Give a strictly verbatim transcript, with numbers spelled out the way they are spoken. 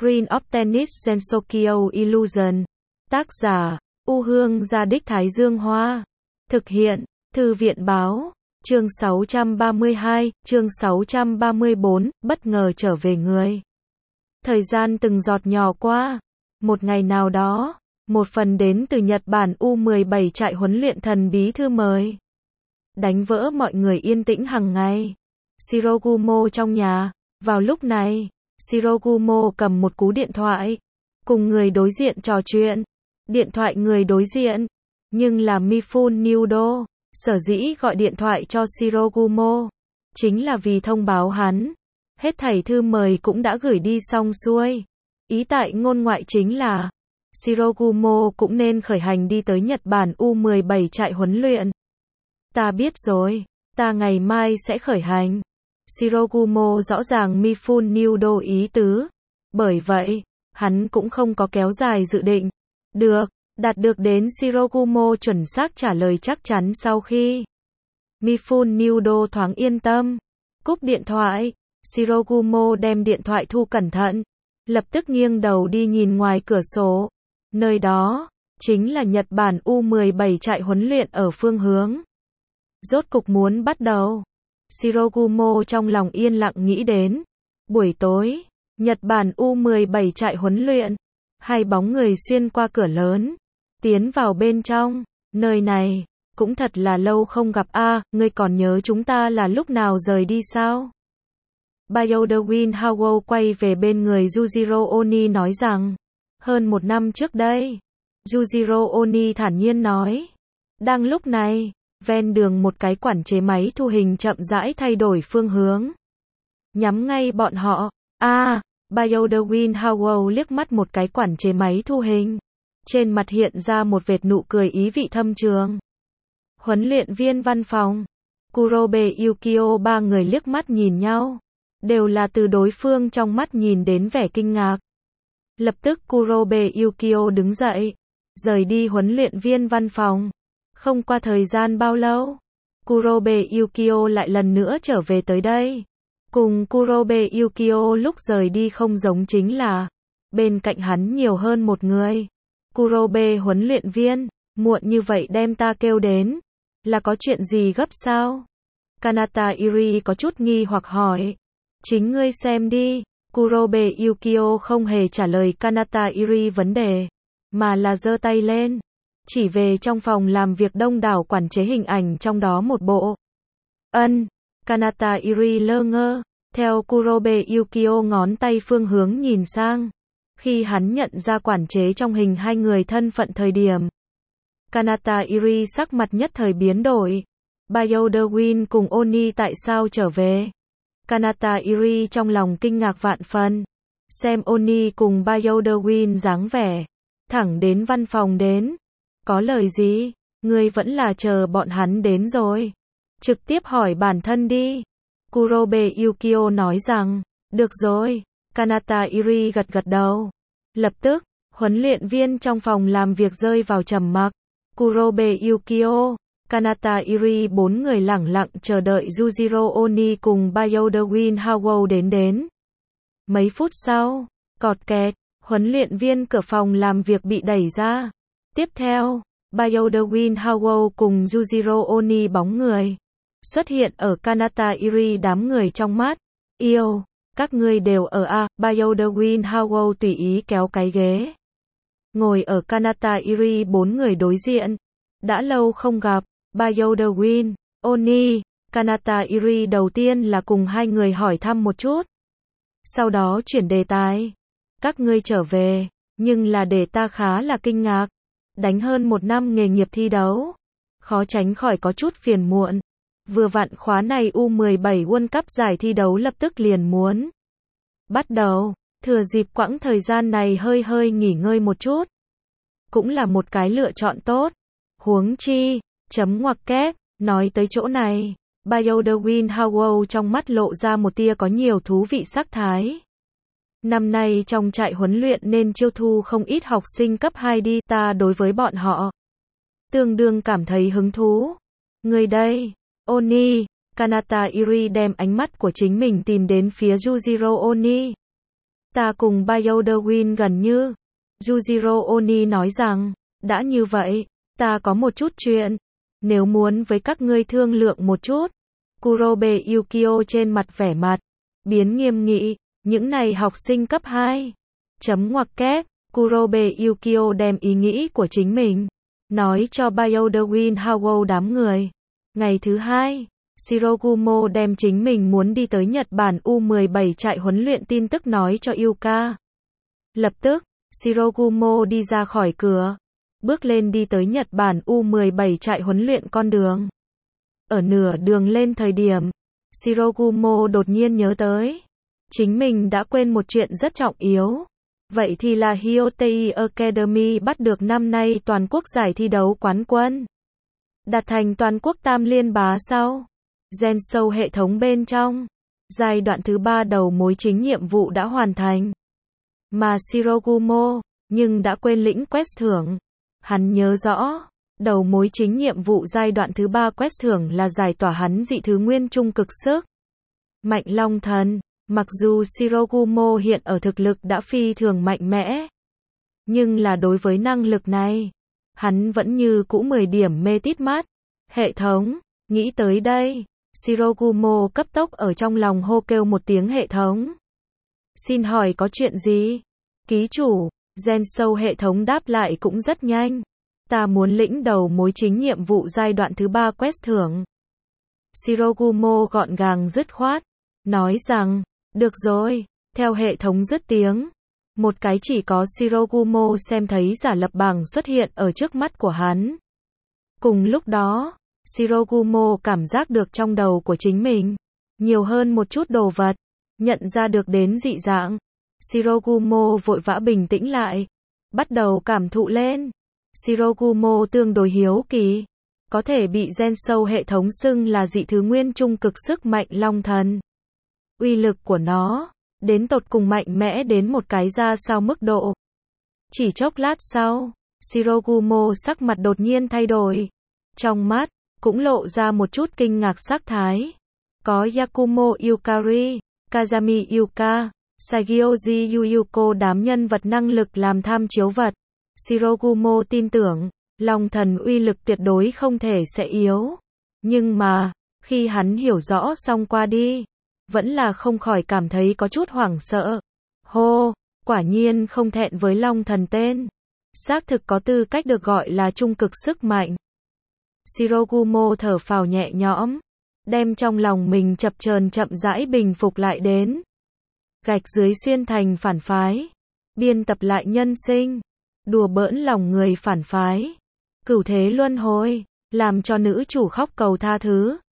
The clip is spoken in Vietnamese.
Green of Tennis Gensokyo Illusion. Tác giả, U Hương Gia Đích Thái Dương Hoa. Thực hiện, Thư viện Báo. Chương sáu trăm ba mươi hai, chương sáu trăm ba mươi bốn, bất ngờ trở về người. Thời gian từng giọt nhỏ qua. Một ngày nào đó, một phần đến từ Nhật Bản U mười bảy trại huấn luyện thần bí thư mời. Đánh vỡ mọi người yên tĩnh hàng ngày. Shirogumo trong nhà. Vào lúc này, Shirogumo cầm một cú điện thoại. Cùng người đối diện trò chuyện. Điện thoại người đối diện. Nhưng là Mifune Nyudo. Sở dĩ gọi điện thoại cho Shirogumo. Chính là vì thông báo hắn. Hết thảy thư mời cũng đã gửi đi xong xuôi. Ý tại ngôn ngoại chính là Shirogumo cũng nên khởi hành đi tới Nhật Bản U mười bảy trại huấn luyện. Ta biết rồi, ta ngày mai sẽ khởi hành. Shirogumo rõ ràng Mifune Nyudo ý tứ. Bởi vậy, hắn cũng không có kéo dài dự định. Được, đạt được đến Shirogumo chuẩn xác trả lời chắc chắn sau khi Mifune Nyudo thoáng yên tâm. Cúp điện thoại, Shirogumo đem điện thoại thu cẩn thận. Lập tức nghiêng đầu đi nhìn ngoài cửa sổ. Nơi đó, chính là Nhật Bản U mười bảy trại huấn luyện ở phương hướng. Rốt cục muốn bắt đầu. Shirogumo trong lòng yên lặng nghĩ đến. Buổi tối, Nhật Bản U mười bảy trại huấn luyện. Hai bóng người xuyên qua cửa lớn. Tiến vào bên trong. Nơi này, cũng thật là lâu không gặp a. À, ngươi còn nhớ chúng ta là lúc nào rời đi sao? Byoda Howell quay về bên người Yujiro Oni nói rằng. Hơn một năm trước đây. Yujiro Oni thản nhiên nói. Đang lúc này, ven đường một cái quản chế máy thu hình chậm rãi thay đổi phương hướng. Nhắm ngay bọn họ. A, à, Byoda Howell liếc mắt một cái quản chế máy thu hình. Trên mặt hiện ra một vệt nụ cười ý vị thâm trường. Huấn luyện viên văn phòng. Kurobe Yukio ba người liếc mắt nhìn nhau. Đều là từ đối phương trong mắt nhìn đến vẻ kinh ngạc. Lập tức Kurobe Yukio đứng dậy. Rời đi huấn luyện viên văn phòng. Không qua thời gian bao lâu. Kurobe Yukio lại lần nữa trở về tới đây. Cùng Kurobe Yukio lúc rời đi không giống chính là. Bên cạnh hắn nhiều hơn một người. Kurobe huấn luyện viên. Muộn như vậy đem ta kêu đến. Là có chuyện gì gấp sao? Kanata Iri có chút nghi hoặc hỏi. Chính ngươi xem đi. Kurobe Yukio không hề trả lời Kanata Iri vấn đề. Mà là giơ tay lên. Chỉ về trong phòng làm việc đông đảo quản chế hình ảnh trong đó một bộ. Ân. Kanata Iri lơ ngơ. Theo Kurobe Yukio ngón tay phương hướng nhìn sang. Khi hắn nhận ra quản chế trong hình hai người thân phận thời điểm. Kanata Iri sắc mặt nhất thời biến đổi. Byoda cùng Oni tại sao trở về? Kanata Iri trong lòng kinh ngạc vạn phần. Xem Oni cùng Byoda dáng vẻ. Thẳng đến văn phòng đến. Có lời gì? Ngươi vẫn là chờ bọn hắn đến rồi. Trực tiếp hỏi bản thân đi. Kurobe Yukio nói rằng. Được rồi. Kanata Iri gật gật đầu. Lập tức, huấn luyện viên trong phòng làm việc rơi vào trầm mặc. Kurobe Yukio, Kanata Iri bốn người lẳng lặng chờ đợi Yujiro Oni cùng Byoda Howell đến đến. Mấy phút sau, cọt kẹt, huấn luyện viên cửa phòng làm việc bị đẩy ra. Tiếp theo, Byoda Howell cùng Yujiro Oni bóng người xuất hiện ở Kanata Iri đám người trong mắt. Yêu, các ngươi đều ở a. Byoda Howell tùy ý kéo cái ghế. Ngồi ở Kanata Iri bốn người đối diện. Đã lâu không gặp. Byoda Oni, Kanata Iri đầu tiên là cùng hai người hỏi thăm một chút. Sau đó chuyển đề tài. Các ngươi trở về, nhưng là để ta khá là kinh ngạc. Đánh hơn một năm nghề nghiệp thi đấu. Khó tránh khỏi có chút phiền muộn. Vừa vặn khóa này U mười bảy World Cup giải thi đấu lập tức liền muốn bắt đầu. Thừa dịp quãng thời gian này hơi hơi nghỉ ngơi một chút. Cũng là một cái lựa chọn tốt. Huống chi, chấm ngoặc kép, nói tới chỗ này. Byoda Howell trong mắt lộ ra một tia có nhiều thú vị sắc thái. Năm nay trong trại huấn luyện nên chiêu thu không ít học sinh cấp hai đi. Ta đối với bọn họ tương đương cảm thấy hứng thú. Người đây, Oni. Kanata Iri đem ánh mắt của chính mình tìm đến phía Yujiro Oni. Ta cùng Bioderwin gần như. Yujiro Oni nói rằng, đã như vậy, ta có một chút chuyện. Nếu muốn với các ngươi thương lượng một chút. Kurobe Yukio trên mặt vẻ mặt. Biến nghiêm nghị, những này học sinh cấp hai. Chấm ngoặc kép, Kurobe Yukio đem ý nghĩ của chính mình. Nói cho Bioderwin Howell đám người. Ngày thứ hai, Shirogumo đem chính mình muốn đi tới Nhật Bản U mười bảy trại huấn luyện tin tức nói cho Yuka. Lập tức, Shirogumo đi ra khỏi cửa, bước lên đi tới Nhật Bản U mười bảy trại huấn luyện con đường. Ở nửa đường lên thời điểm, Shirogumo đột nhiên nhớ tới, chính mình đã quên một chuyện rất trọng yếu. Vậy thì là Hyotei Academy bắt được năm nay toàn quốc giải thi đấu quán quân. Đạt thành toàn quốc tam liên bá sau. Gen sâu hệ thống bên trong. Giai đoạn thứ ba đầu mối chính nhiệm vụ đã hoàn thành. Mà Shirogumo, nhưng đã quên lĩnh quest thưởng. Hắn nhớ rõ, đầu mối chính nhiệm vụ giai đoạn thứ ba quest thưởng là giải tỏa hắn dị thứ nguyên trung cực sức. Mạnh Long Thần. Mặc dù Shirogumo hiện ở thực lực đã phi thường mạnh mẽ, nhưng là đối với năng lực này, hắn vẫn như cũ mười điểm mê tít mắt. Hệ thống, nghĩ tới đây, Shirogumo cấp tốc ở trong lòng hô kêu một tiếng hệ thống. Xin hỏi có chuyện gì? Ký chủ, Gen sâu hệ thống đáp lại cũng rất nhanh. Ta muốn lĩnh đầu mối chính nhiệm vụ giai đoạn thứ ba quest thưởng. Shirogumo gọn gàng dứt khoát, nói rằng, được rồi, theo hệ thống dứt tiếng. Một cái chỉ có Shirogumo xem thấy giả lập bảng xuất hiện ở trước mắt của hắn. Cùng lúc đó, Shirogumo cảm giác được trong đầu của chính mình nhiều hơn một chút đồ vật, nhận ra được đến dị dạng. Shirogumo vội vã bình tĩnh lại, bắt đầu cảm thụ lên. Shirogumo tương đối hiếu kỳ, có thể bị gen sâu hệ thống xưng là dị thứ nguyên trung cực sức mạnh long thần. Uy lực của nó, đến tột cùng mạnh mẽ đến một cái ra sao mức độ. Chỉ chốc lát sau, Shirogumo sắc mặt đột nhiên thay đổi. Trong mắt, cũng lộ ra một chút kinh ngạc sắc thái. Có Yakumo Yukari, Kazami Yuka, Sagioji Yuyuko đám nhân vật năng lực làm tham chiếu vật. Shirogumo tin tưởng, long thần uy lực tuyệt đối không thể sẽ yếu. Nhưng mà, khi hắn hiểu rõ xong qua đi, vẫn là không khỏi cảm thấy có chút hoảng sợ. Hô, quả nhiên không thẹn với long thần tên. Xác thực có tư cách được gọi là trung cực sức mạnh. Shirogumo thở phào nhẹ nhõm, đem trong lòng mình chập chờn chậm rãi bình phục lại đến. Gạch dưới xuyên thành phản phái, biên tập lại nhân sinh, đùa bỡn lòng người phản phái, cửu thế luân hồi, làm cho nữ chủ khóc cầu tha thứ.